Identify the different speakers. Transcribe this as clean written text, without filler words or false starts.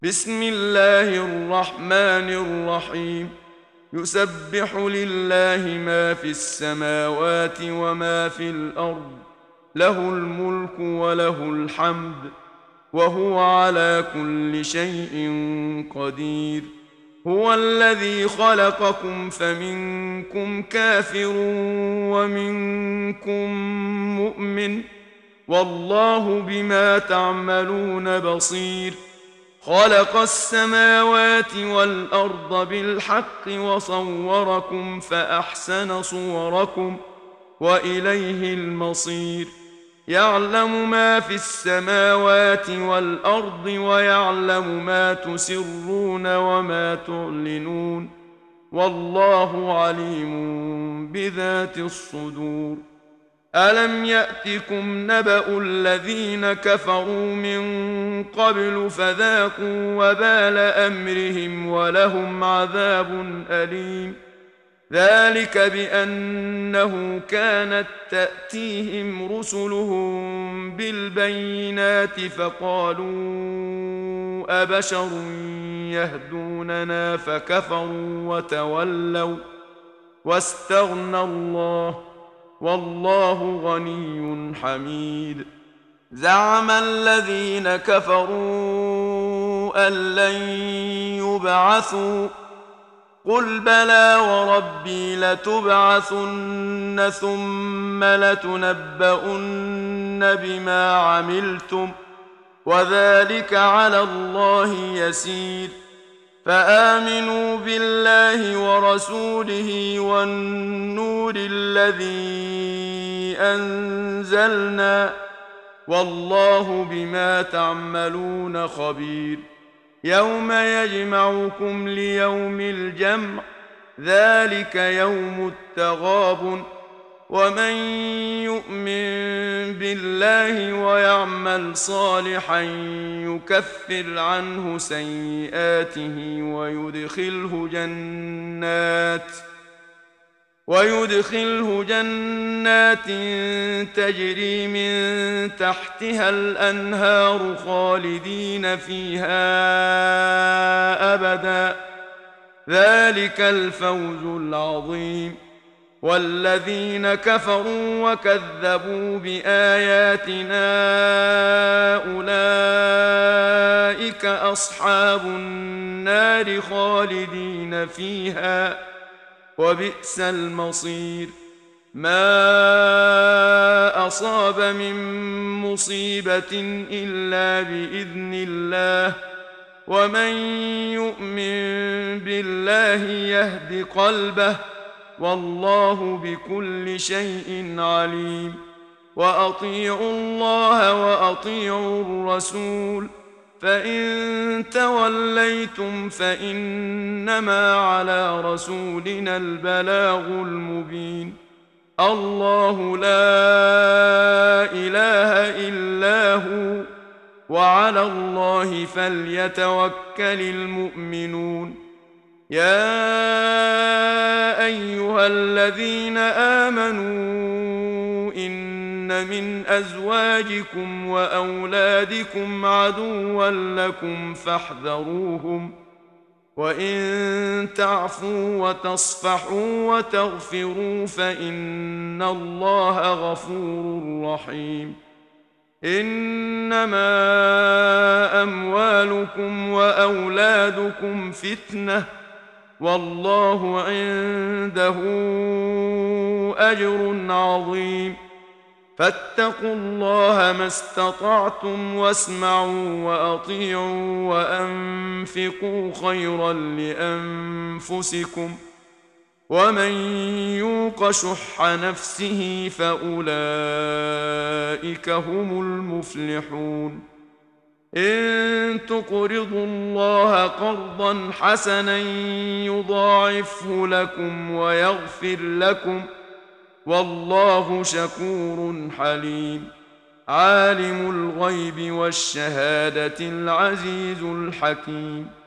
Speaker 1: بسم الله الرحمن الرحيم. يسبح لله ما في السماوات وما في الأرض، له الملك وله الحمد، وهو على كل شيء قدير. هو الذي خلقكم فمنكم كافر ومنكم مؤمن، والله بما تعملون بصير. خلق السماوات والأرض بالحق وصوركم فأحسن صوركم وإليه المصير. يعلم ما في السماوات والأرض ويعلم ما تسرون وما تعلنون، والله عليم بذات الصدور. ألم يأتكم نبأ الذين كفروا من قبل فذاقوا وبال أمرهم ولهم عذاب أليم. ذلك بأنه كانت تأتيهم رسلهم بالبينات فقالوا أبشر يهدوننا فكفروا وتولوا واستغنى الله، والله غني حميد. زعم الذين كفروا أن لن يبعثوا، قل بلى وربي لتبعثن ثم لتنبؤن بما عملتم، وذلك على الله يسير. فآمنوا بالله ورسوله والنور الذي أنزلنا، والله بما تعملون خبير. يوم يجمعكم ليوم الجمع، ذلك يوم التغابن. ومن يؤمن بالله ويعمل صالحا يكفر عنه سيئاته ويدخله جنات تجري من تحتها الأنهار خالدين فيها أبدا، ذلك الفوز العظيم. والذين كفروا وكذبوا بآياتنا أولئك أصحاب النار خالدين فيها، وبئس المصير. ما أصاب من مصيبة إلا بإذن الله، ومن يؤمن بالله يهد قلبه، والله بكل شيء عليم. وأطيعوا الله وأطيعوا الرسول، فإن توليتم فإنما على رسولنا البلاغ المبين. الله لا إله إلا هو، وعلى الله فليتوكل المؤمنون. يا أيها الذين آمنوا إن من أزواجكم وأولادكم عدوا لكم فاحذروهم، وإن تعفوا وتصفحوا وتغفروا فإن الله غفور رحيم. إنما أموالكم وأولادكم فتنة، والله عنده أجر عظيم. فاتقوا الله ما استطعتم واسمعوا وأطيعوا وأنفقوا خيرا لأنفسكم، ومن يوق شح نفسه فأولئك هم المفلحون. إن تقرضوا الله قرضا حسنا يضاعفه لكم ويغفر لكم، والله شكور حليم. عالم الغيب والشهادة العزيز الحكيم.